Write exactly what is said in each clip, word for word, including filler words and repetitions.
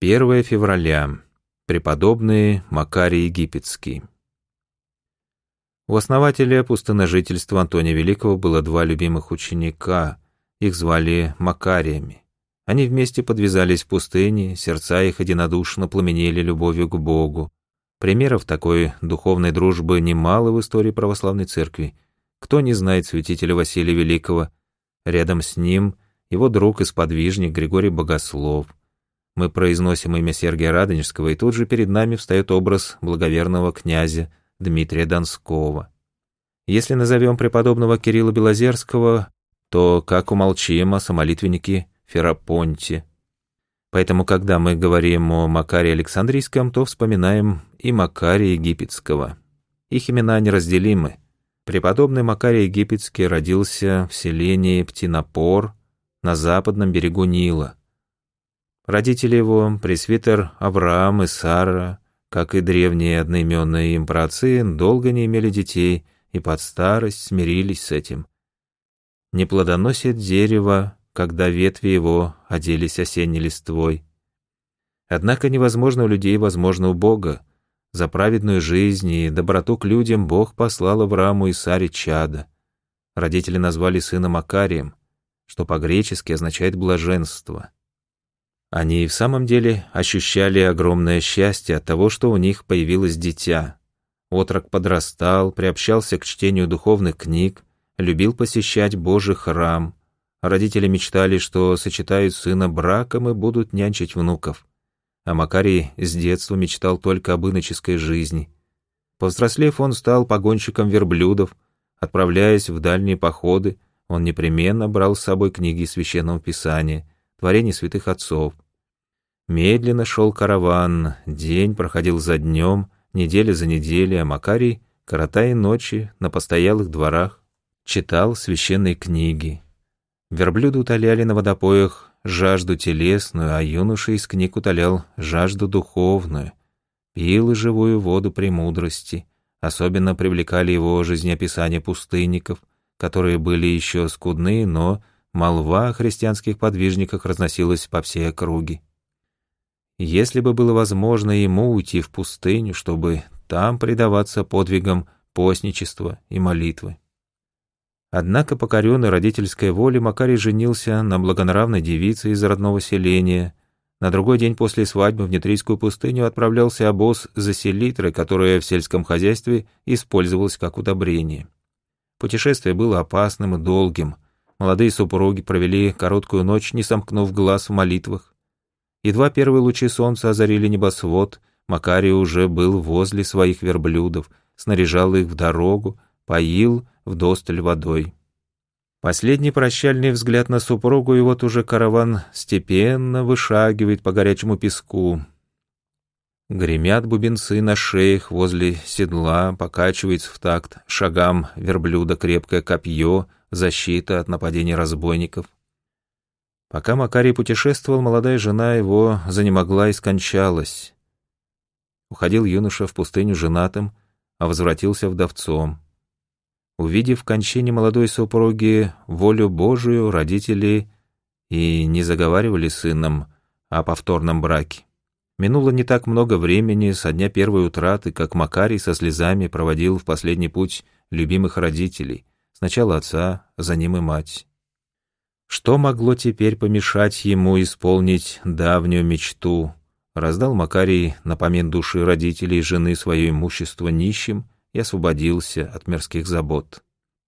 первое февраля. Преподобный Макарий Египетский. У основателя пустынножительства Антония Великого было два любимых ученика, их звали Макариями. Они вместе подвязались в пустыне, сердца их единодушно пламенели любовью к Богу. Примеров такой духовной дружбы немало в истории православной церкви. Кто не знает святителя Василия Великого? Рядом с ним его друг и сподвижник Григорий Богослов. Мы произносим имя Сергия Радонежского, и тут же перед нами встает образ благоверного князя Дмитрия Донского. Если назовем преподобного Кирилла Белозерского, то как умолчим о самолитвеннике Ферапонте. Поэтому, когда мы говорим о Макарии Александрийском, то вспоминаем и Макария Египетского. Их имена неразделимы. Преподобный Макарий Египетский родился в селении Птинопор на западном берегу Нила. Родители его, пресвитер Авраам и Сара, как и древние одноименные им праотцы, долго не имели детей и под старость смирились с этим. Не плодоносит дерево, когда ветви его оделись осенней листвой. Однако невозможно у людей, возможно у Бога. За праведную жизнь и доброту к людям Бог послал Аврааму и Саре чада. Родители назвали сына Макарием, что по-гречески означает «блаженство». Они и в самом деле ощущали огромное счастье от того, что у них появилось дитя. Отрок подрастал, приобщался к чтению духовных книг, любил посещать Божий храм. Родители мечтали, что сочетают сына браком и будут нянчить внуков. А Макарий с детства мечтал только об иноческой жизни. Повзрослев, он стал погонщиком верблюдов. Отправляясь в дальние походы, он непременно брал с собой книги Священного Писания, творения святых отцов. Медленно шел караван, день проходил за днем, неделя за неделей, а Макарий, коротая ночи на постоялых дворах, читал священные книги. Верблюды утоляли на водопоях жажду телесную, а юноша из книг утолял жажду духовную, пил и живую воду премудрости. Особенно привлекали его жизнеописания пустынников, которые были еще скудны, но молва о христианских подвижниках разносилась по всей округе. Если бы было возможно ему уйти в пустыню, чтобы там предаваться подвигам постничества и молитвы. Однако, покоренный родительской волей, Макарий женился на благонравной девице из родного селения. На другой день после свадьбы в Нитрийскую пустыню отправлялся обоз за селитрой, которая в сельском хозяйстве использовалась как удобрение. Путешествие было опасным и долгим. Молодые супруги провели короткую ночь, не сомкнув глаз в молитвах. Едва первые лучи солнца озарили небосвод, Макарий уже был возле своих верблюдов, снаряжал их в дорогу, поил вдосталь водой. Последний прощальный взгляд на супругу, и вот уже караван степенно вышагивает по горячему песку. Гремят бубенцы на шеях возле седла, покачивается в такт шагам верблюда крепкое копье, защита от нападений разбойников. Пока Макарий путешествовал, молодая жена его занемогла и скончалась. Уходил юноша в пустыню женатым, а возвратился вдовцом. Увидев в кончине молодой супруги волю Божию, родители и не заговаривали с сыном о повторном браке. Минуло не так много времени со дня первой утраты, как Макарий со слезами проводил в последний путь любимых родителей, сначала отца, за ним и мать. Что могло теперь помешать ему исполнить давнюю мечту? Раздал Макарий напомин души родителей и жены свое имущество нищим и освободился от мирских забот.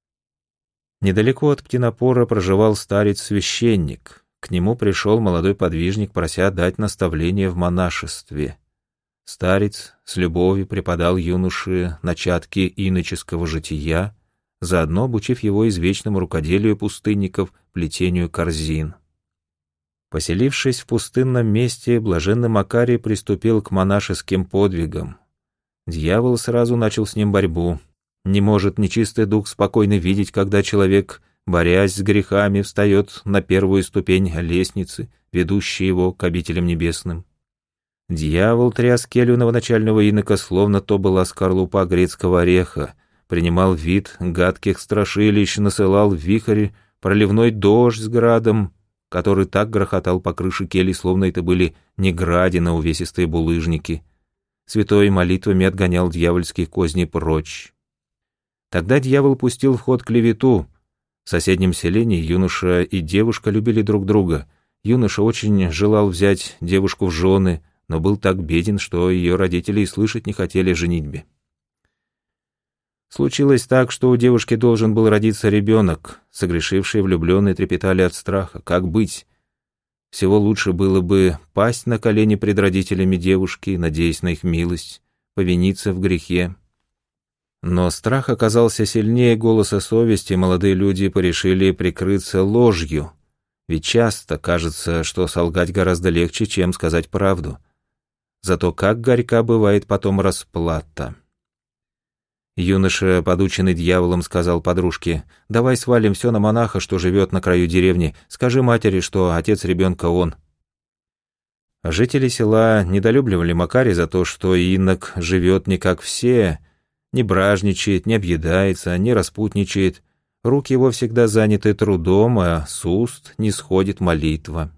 Недалеко от Птинопора проживал старец-священник. К нему пришел молодой подвижник, прося дать наставление в монашестве. Старец с любовью преподал юноше начатки иноческого жития, заодно обучив его извечному рукоделию пустынников, плетению корзин. Поселившись в пустынном месте, блаженный Макарий приступил к монашеским подвигам. Дьявол сразу начал с ним борьбу. Не может нечистый дух спокойно видеть, когда человек, борясь с грехами, встает на первую ступень лестницы, ведущей его к обителям небесным. Дьявол тряс келью новоначального инока, словно то была скорлупа грецкого ореха, принимал вид гадких страшилищ, насылал в вихрь проливной дождь с градом, который так грохотал по крыше кельи, словно это были не градины, а увесистые булыжники. Святой молитвами отгонял дьявольские козни прочь. Тогда дьявол пустил в ход клевету. В соседнем селении юноша и девушка любили друг друга. Юноша очень желал взять девушку в жены, но был так беден, что ее родители и слышать не хотели о женитьбе. Случилось так, что у девушки должен был родиться ребенок. Согрешившие влюбленные трепетали от страха. Как быть? Всего лучше было бы пасть на колени пред родителями девушки, надеясь на их милость, повиниться в грехе. Но страх оказался сильнее голоса совести, молодые люди порешили прикрыться ложью. Ведь часто кажется, что солгать гораздо легче, чем сказать правду. Зато как горька бывает потом расплата. Юноша, подученный дьяволом, сказал подружке: «Давай свалим все на монаха, что живет на краю деревни. Скажи матери, что отец ребенка он». Жители села недолюбливали Макария за то, что инок живет не как все, не бражничает, не объедается, не распутничает. Руки его всегда заняты трудом, а с уст не сходит молитва.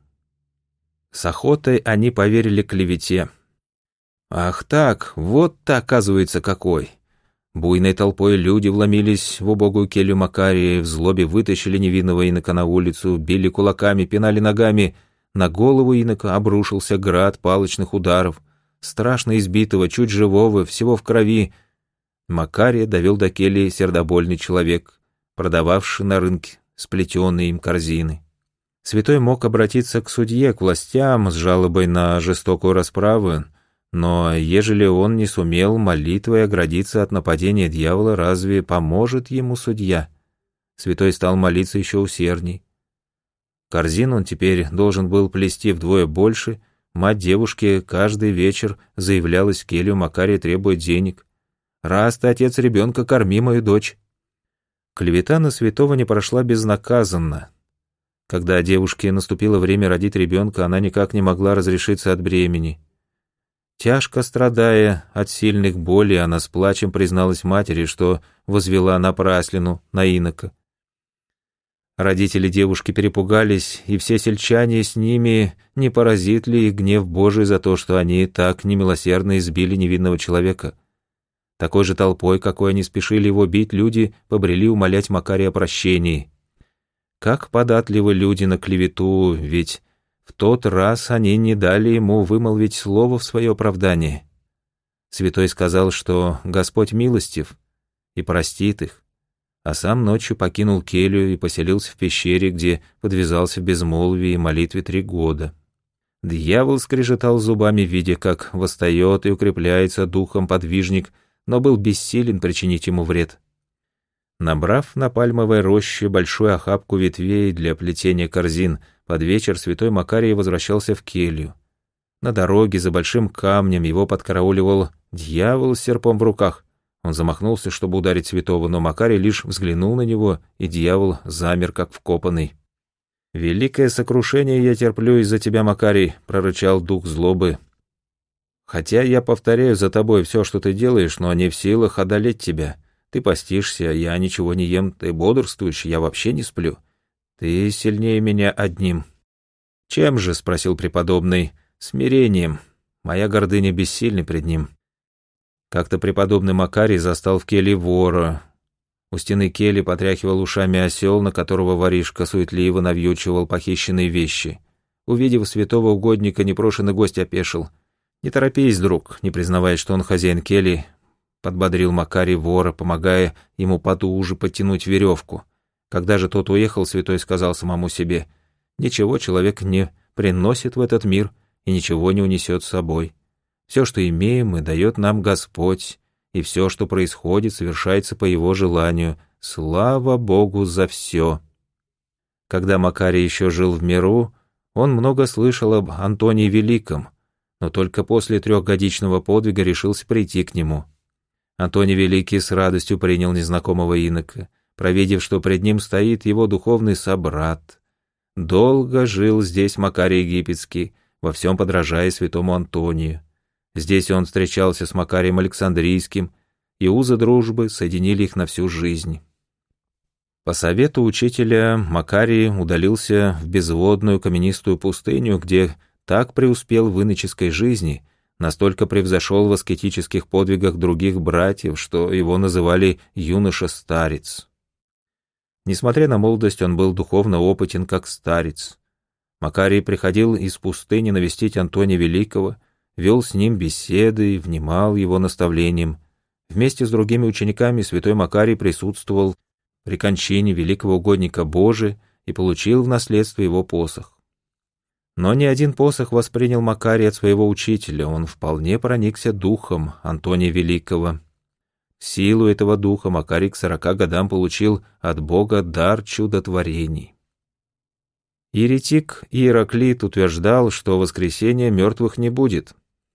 С охотой они поверили клевете. Ах так, вот-то оказывается какой. Буйной толпой люди вломились в убогую келью Макария, в злобе вытащили невинного инока на улицу, били кулаками, пинали ногами. На голову инока обрушился град палочных ударов. Страшно избитого, чуть живого, всего в крови. Макария довел до кельи сердобольный человек, продававший на рынке сплетенные им корзины. Святой мог обратиться к судье, к властям с жалобой на жестокую расправу, но ежели он не сумел молитвой оградиться от нападения дьявола, разве поможет ему судья? Святой стал молиться еще усердней. Корзину он теперь должен был плести вдвое больше. Мать девушки каждый вечер заявлялась в келью Макария, требуя денег. «Раз ты отец ребенка, корми мою дочь». Клевета на святого не прошла безнаказанно. Когда девушке наступило время родить ребенка, она никак не могла разрешиться от бремени. Тяжко страдая от сильных болей, она с плачем призналась матери, что возвела напраслину на инока. Родители девушки перепугались, и все сельчане с ними, не поразит ли их гнев Божий за то, что они так немилосердно избили невинного человека. Такой же толпой, какой они спешили его бить, люди побрели умолять Макария о прощении. Как податливы люди на клевету, ведь в тот раз они не дали ему вымолвить слово в свое оправдание. Святой сказал, что Господь милостив и простит их, а сам ночью покинул келью и поселился в пещере, где подвязался в безмолвии и молитве три года. Дьявол скрежетал зубами, видя, как восстает и укрепляется духом подвижник, но был бессилен причинить ему вред. Набрав на пальмовой роще большую охапку ветвей для плетения корзин, под вечер святой Макарий возвращался в келью. На дороге за большим камнем его подкарауливал дьявол с серпом в руках. Он замахнулся, чтобы ударить святого, но Макарий лишь взглянул на него, и дьявол замер, как вкопанный. «Великое сокрушение я терплю из-за тебя, Макарий», — прорычал дух злобы. «Хотя я повторяю за тобой все, что ты делаешь, но не в силах одолеть тебя. Ты постишься, я ничего не ем, ты бодрствуешь, я вообще не сплю. Ты сильнее меня одним». «Чем же?» — спросил преподобный. «Смирением. Моя гордыня бессильна пред ним». Как-то преподобный Макарий застал в келье вора. У стены кельи потряхивал ушами осел, на которого воришка суетливо навьючивал похищенные вещи. Увидев святого угодника, непрошенный гость опешил. «Не торопись, друг», не признавая, что он хозяин кельи, подбодрил Макарий вора, помогая ему потуже подтянуть веревку. Когда же тот уехал, святой сказал самому себе: «Ничего человек не приносит в этот мир и ничего не унесет с собой. Все, что имеем, и дает нам Господь, и все, что происходит, совершается по Его желанию. Слава Богу за все». Когда Макарий еще жил в миру, он много слышал об Антонии Великом, но только после трехгодичного подвига решился прийти к нему. Антоний Великий с радостью принял незнакомого инока, провидев, что пред ним стоит его духовный собрат. Долго жил здесь Макарий Египетский, во всем подражая святому Антонию. Здесь он встречался с Макарием Александрийским, и узы дружбы соединили их на всю жизнь. По совету учителя Макарий удалился в безводную каменистую пустыню, где так преуспел в иноческой жизни, настолько превзошел в аскетических подвигах других братьев, что его называли юноша-старец. Несмотря на молодость, он был духовно опытен как старец. Макарий приходил из пустыни навестить Антония Великого, вел с ним беседы, внимал его наставлениям. Вместе с другими учениками святой Макарий присутствовал при кончине великого угодника Божия и получил в наследство его посох. Но ни один посох воспринял Макарий от своего учителя, он вполне проникся духом Антония Великого. Силу этого духа Макарий к сорока годам получил от Бога дар чудотворений. Еретик Иераклит утверждал, что воскресения мертвых не будет.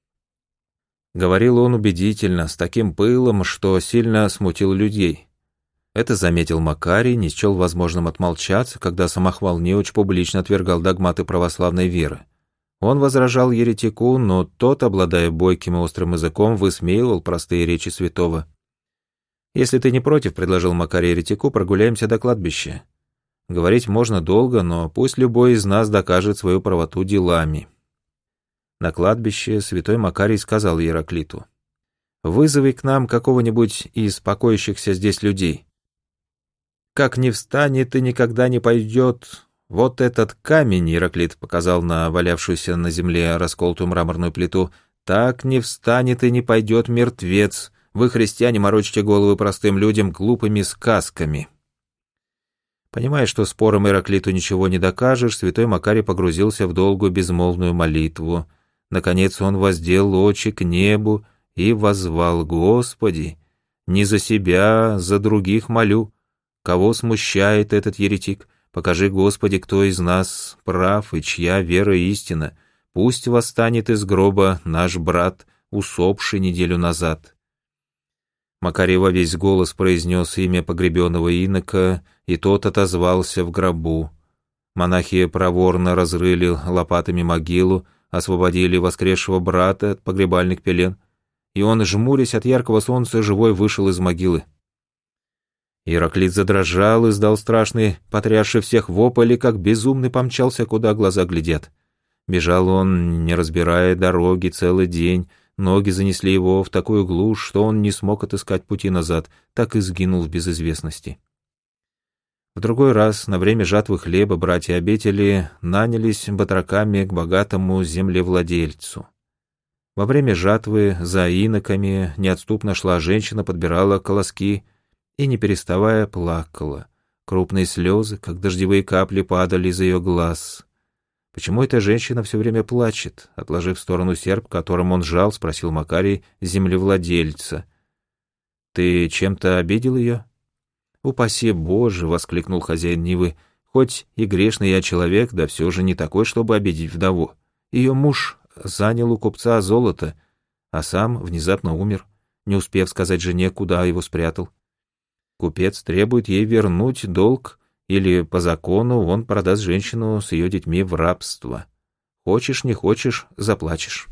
Говорил он убедительно, с таким пылом, что сильно смутил людей. Это заметил Макарий, не счел возможным отмолчаться, когда самохвал неуч публично отвергал догматы православной веры. Он возражал еретику, но тот, обладая бойким и острым языком, высмеивал простые речи святого. «Если ты не против, — предложил Макарий еретику, — прогуляемся до кладбища. Говорить можно долго, но пусть любой из нас докажет свою правоту делами». На кладбище святой Макарий сказал Иераклиту: «Вызови к нам какого-нибудь из покоящихся здесь людей. Как не встанет и никогда не пойдет вот этот камень», — Иераклит показал на валявшуюся на земле расколотую мраморную плиту, «так не встанет и не пойдет мертвец. Вы, христиане, морочите головы простым людям глупыми сказками». Понимая, что спором Иераклиту ничего не докажешь, святой Макарий погрузился в долгую безмолвную молитву. Наконец он воздел очи к небу и воззвал: «Господи, не за себя, за других молю. Кого смущает этот еретик? Покажи, Господи, кто из нас прав и чья вера истина. Пусть восстанет из гроба наш брат, усопший неделю назад». Макарий во весь голос произнес имя погребенного инока, и тот отозвался в гробу. Монахи проворно разрыли лопатами могилу, освободили воскресшего брата от погребальных пелен, и он, жмурясь от яркого солнца, живой вышел из могилы. Иераклит задрожал, издал страшный, потрясший всех вопль, и как безумный помчался, куда глаза глядят. Бежал он, не разбирая дороги, целый день. Ноги занесли его в такую глушь, что он не смог отыскать пути назад, так и сгинул в безызвестности. В другой раз, на время жатвы хлеба, братья обители нанялись батраками к богатому землевладельцу. Во время жатвы за иноками неотступно шла женщина, подбирала колоски и, не переставая, плакала. Крупные слезы, как дождевые капли, падали из ее глаз. «Почему эта женщина все время плачет?» Отложив в сторону серп, которым он жал, спросил Макарий землевладельца. «Ты чем-то обидел ее?» «Упаси Боже!» — воскликнул хозяин Нивы. «Хоть и грешный я человек, да все же не такой, чтобы обидеть вдову. Ее муж занял у купца золото, а сам внезапно умер, не успев сказать жене, куда его спрятал. Купец требует ей вернуть долг, или по закону он продаст женщину с ее детьми в рабство. Хочешь, не хочешь, заплачешь».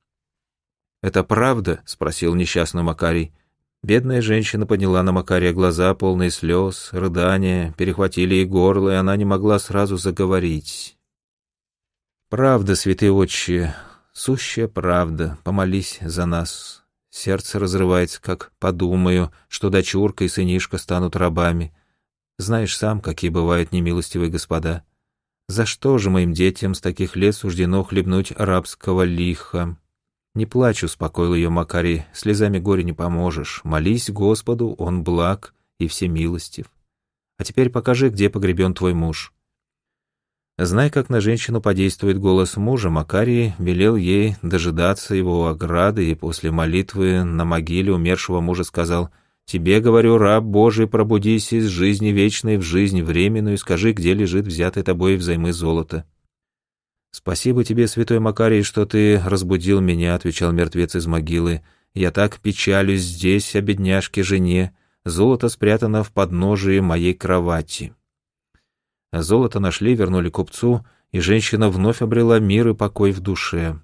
«Это правда?» — спросил несчастный Макарий. Бедная женщина подняла на Макария глаза, полные слез, рыдания, перехватили ей горло, и она не могла сразу заговорить. «Правда, святые отче, сущая правда, помолись за нас. Сердце разрывается, как подумаю, что дочурка и сынишка станут рабами. Знаешь сам, какие бывают немилостивые господа. За что же моим детям с таких лет суждено хлебнуть рабского лиха?» «Не плачь», — успокоил ее Макарий, — «слезами горя не поможешь. Молись Господу, Он благ и всемилостив. А теперь покажи, где погребен твой муж». Зная, как на женщину подействует голос мужа, Макарий велел ей дожидаться его у ограды и после молитвы на могиле умершего мужа сказал: «Тебе, говорю, раб Божий, пробудись из жизни вечной в жизнь временную и скажи, где лежит взятое тобой взаймы золото». «Спасибо тебе, святой Макарий, что ты разбудил меня», — отвечал мертвец из могилы. «Я так печалюсь здесь о бедняжке жене. Золото спрятано в подножии моей кровати». Золото нашли, вернули купцу, и женщина вновь обрела мир и покой в душе.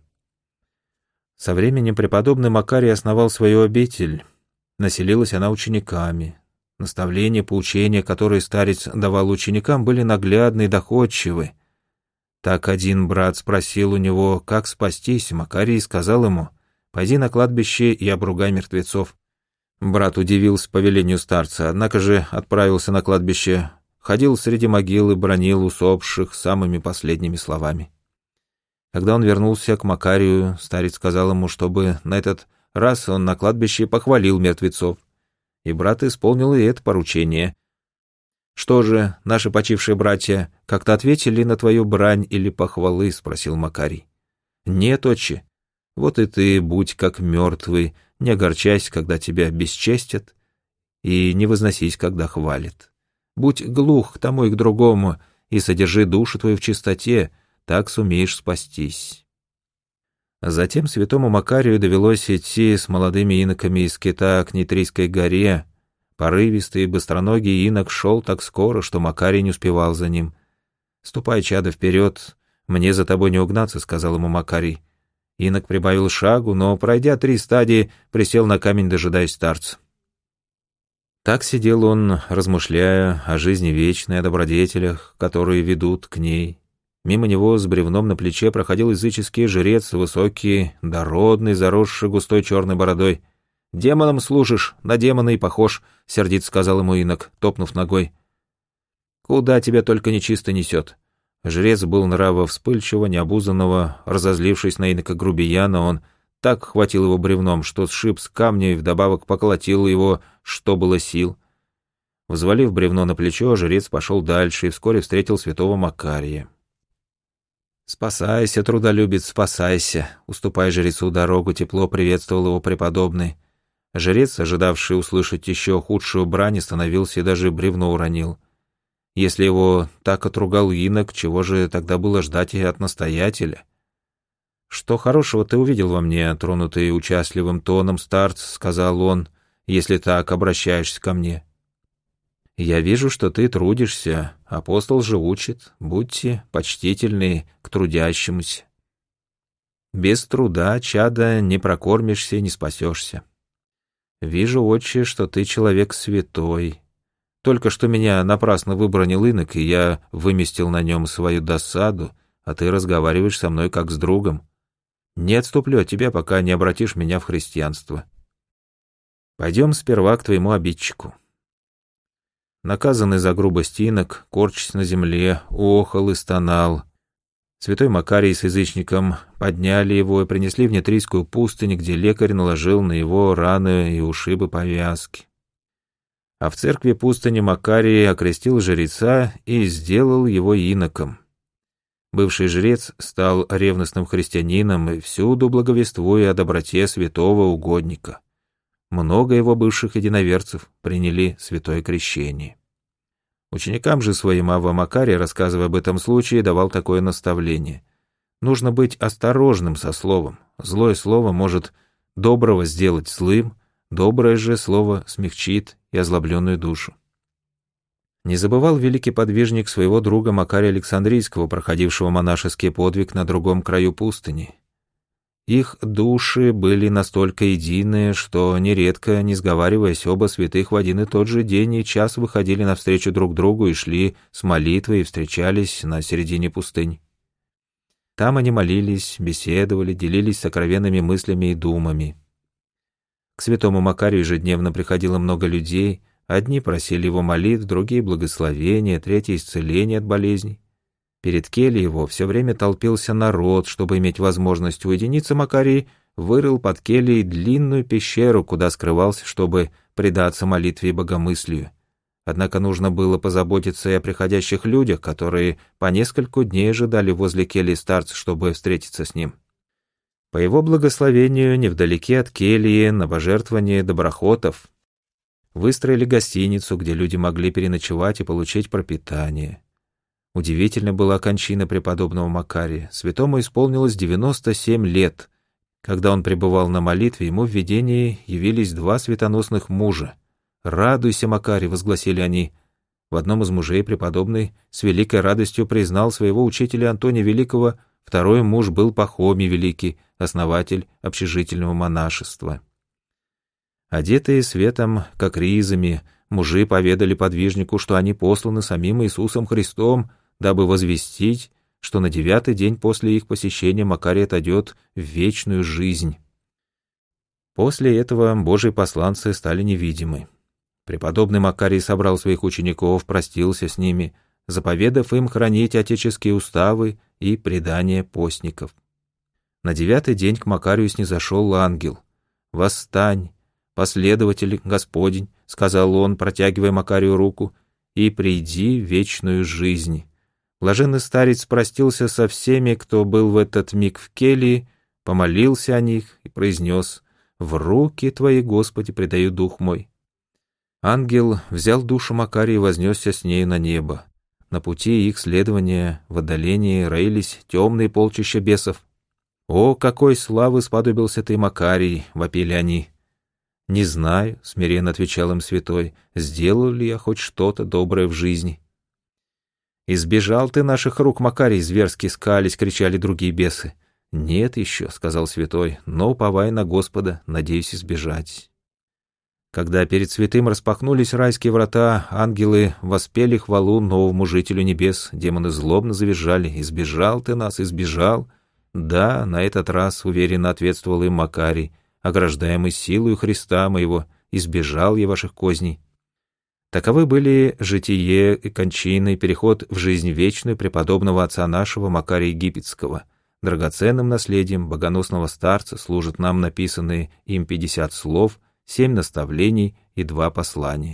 Со временем преподобный Макарий основал свою обитель. Населилась она учениками. Наставления, поучения, которые старец давал ученикам, были наглядны и доходчивы. Так один брат спросил у него, как спастись, Макарий сказал ему: «Пойди на кладбище и обругай мертвецов». Брат удивился повелению старца, однако же отправился на кладбище, ходил среди могил и бранил усопших самыми последними словами. Когда он вернулся к Макарию, старец сказал ему, чтобы на этот раз он на кладбище похвалил мертвецов. И брат исполнил и это поручение. «Что же, наши почившие братья как-то ответили на твою брань или похвалы?» — спросил Макарий. «Нет, отче. Вот и ты будь как мертвый, не огорчайся, когда тебя бесчестят, и не возносись, когда хвалят. Будь глух к тому и к другому, и содержи душу твою в чистоте, так сумеешь спастись». Затем святому Макарию довелось идти с молодыми иноками из Кита к Нитрийской горе. Порывистый и быстроногий инок шел так скоро, что Макарий не успевал за ним. «Ступай, чадо, вперед, мне за тобой не угнаться», — сказал ему Макарий. Инок прибавил шагу, но, пройдя три стадии, присел на камень, дожидаясь старца. Так сидел он, размышляя о жизни вечной, о добродетелях, которые ведут к ней. Мимо него с бревном на плече проходил языческий жрец, высокий, дородный, заросший густой черной бородой. «Демонам служишь, на демона и похож», — сердит сказал ему инок, топнув ногой. «Куда тебя только нечисто несет?» Жрец был нрава вспыльчивого, необузанного, разозлившись на инока грубияна, он так хватил его бревном, что сшиб с камня и вдобавок поколотил его, что было сил. Взвалив бревно на плечо, жрец пошел дальше и вскоре встретил святого Макария. «Спасайся, трудолюбец, спасайся!» Уступая жрецу дорогу, тепло приветствовал его преподобный. Жрец, ожидавший услышать еще худшую брань, остановился и даже бревно уронил. Если его так отругал инок, чего же тогда было ждать и от настоятеля? «Что хорошего ты увидел во мне, тронутый участливым тоном старц?» — сказал он, — «если так обращаешься ко мне». «Я вижу, что ты трудишься, апостол же учит, будьте почтительны к трудящемуся. Без труда, чада, не прокормишься и не спасешься. Вижу, отче, что ты человек святой. Только что меня напрасно выбранил инок, и я выместил на нем свою досаду, а ты разговариваешь со мной как с другом. Не отступлю от тебя, пока не обратишь меня в христианство. Пойдем сперва к твоему обидчику». Наказанный за грубость инок, корчась на земле, охал и стонал. Святой Макарий с язычником подняли его и принесли в Нитрийскую пустынь, где лекарь наложил на его раны и ушибы повязки. А в церкви пустыни Макарий окрестил жреца и сделал его иноком. Бывший жрец стал ревностным христианином и всюду благовествуя о доброте святого угодника. Много его бывших единоверцев приняли святое крещение. Ученикам же своим Авва Макарий, рассказывая об этом случае, давал такое наставление. Нужно быть осторожным со словом. Злое слово может доброго сделать злым, доброе же слово смягчит и озлобленную душу. Не забывал великий подвижник своего друга Макария Александрийского, проходившего монашеский подвиг на другом краю пустыни. Их души были настолько единые, что, нередко, не сговариваясь, оба святых в один и тот же день и час выходили навстречу друг другу и шли с молитвой и встречались на середине пустыни. Там они молились, беседовали, делились сокровенными мыслями и думами. К святому Макарию ежедневно приходило много людей, одни просили его молитв, другие — благословения, третьи — исцеления от болезней. Перед кельей его все время толпился народ. Чтобы иметь возможность уединиться, Макарий вырыл под кельей длинную пещеру, куда скрывался, чтобы предаться молитве и богомыслию. Однако нужно было позаботиться и о приходящих людях, которые по нескольку дней ожидали возле кельи старца, чтобы встретиться с ним. По его благословению, невдалеке от кельи, на пожертвование доброхотов, выстроили гостиницу, где люди могли переночевать и получить пропитание. Удивительно была кончина преподобного Макария. Святому исполнилось девяносто семь лет. Когда он пребывал на молитве, ему в видении явились два светоносных мужа. «Радуйся, Макарий!» — возгласили они. В одном из мужей преподобный с великой радостью признал своего учителя Антония Великого, второй муж был Пахомий Великий, основатель общежительного монашества. Одетые светом, как ризами, мужи поведали подвижнику, что они посланы самим Иисусом Христом, дабы возвестить, что на девятый день после их посещения Макарий отойдет в вечную жизнь. После этого Божьи посланцы стали невидимы. Преподобный Макарий собрал своих учеников, простился с ними, заповедав им хранить отеческие уставы и предания постников. На девятый день к Макарию снизошел ангел. «Восстань, последователь Господень», — сказал он, протягивая Макарию руку, — «и приди в вечную жизнь». Блаженный старец простился со всеми, кто был в этот миг в келье, помолился о них и произнес: «В руки Твои, Господи, предаю дух мой». Ангел взял душу Макария и вознесся с нею на небо. На пути их следования в отдалении роились темные полчища бесов. «О, какой славы сподобился ты, Макарий!» — вопили они. «Не знаю», — смиренно отвечал им святой, — «сделал ли я хоть что-то доброе в жизни?» «Избежал ты наших рук, Макарий!» — зверски скались, кричали другие бесы. «Нет еще», — сказал святой, — «но, уповая на Господа, надеюсь избежать». Когда перед святым распахнулись райские врата, ангелы воспели хвалу новому жителю небес, демоны злобно завизжали: «Избежал ты нас, избежал!» «Да, на этот раз, — уверенно ответствовал им Макарий, — ограждаемый силою Христа моего, избежал я ваших козней». Таковы были житие и кончина и переход в жизнь вечную преподобного отца нашего Макария Египетского. Драгоценным наследием богоносного старца служат нам написанные им пятьдесят слов, семь наставлений и два послания.